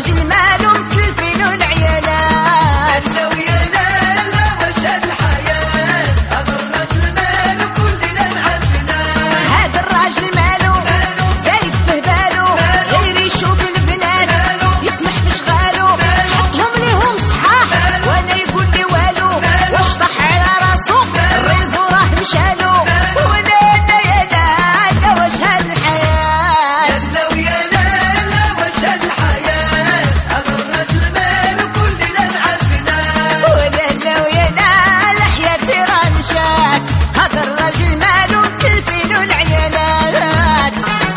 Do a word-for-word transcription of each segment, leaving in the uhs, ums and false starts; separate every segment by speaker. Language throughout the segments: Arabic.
Speaker 1: الراجل مالو مكلفين العيالات.
Speaker 2: لا ويا لا لا واش هاد الحياة، هذا الراجل مالو كلنا نعرفناه.
Speaker 1: هذا الراجل مالو زايد فيه بالو، غير يشوف البنات يسمح في شغالو، حطهم ليهم صحاح وانا يقول لي والو، واش طاح على راسو الريزو راه مشالو. ولا لا يا لا لا واش هاد الحياة،
Speaker 2: لا ويا لا لا واش هاد الحياة، هذا الراجل مالو كلنا نعرفناه.
Speaker 1: ولا لا ويا لا لا حياتي راه مشات، هذا الراجل مالو مكلفين العيالات.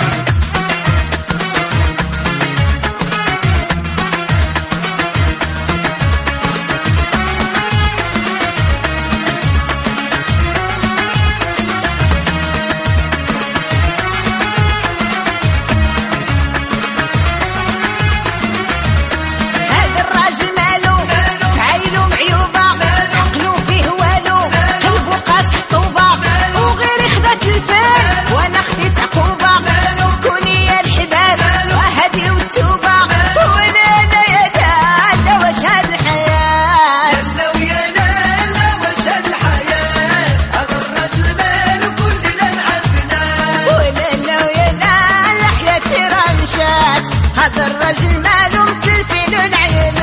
Speaker 1: هذا الراجل مالو عينو معيوبة، عقلو فيه والو، قلبو قاس حطوبة، وغير خدات الفال وانا خديت عقوبة. كوني يا الحبال وهدي والتوبة، ولا لا يا لا لا واش هاد الحياة.
Speaker 2: لا ويا لا لا واش هاد الحياة، هذا الراجل مالو كلنا نعرفناه.
Speaker 1: ولا لا ويا لا لا حياتي راه مشات، هذا الراجل مالو مكلفين العيالات.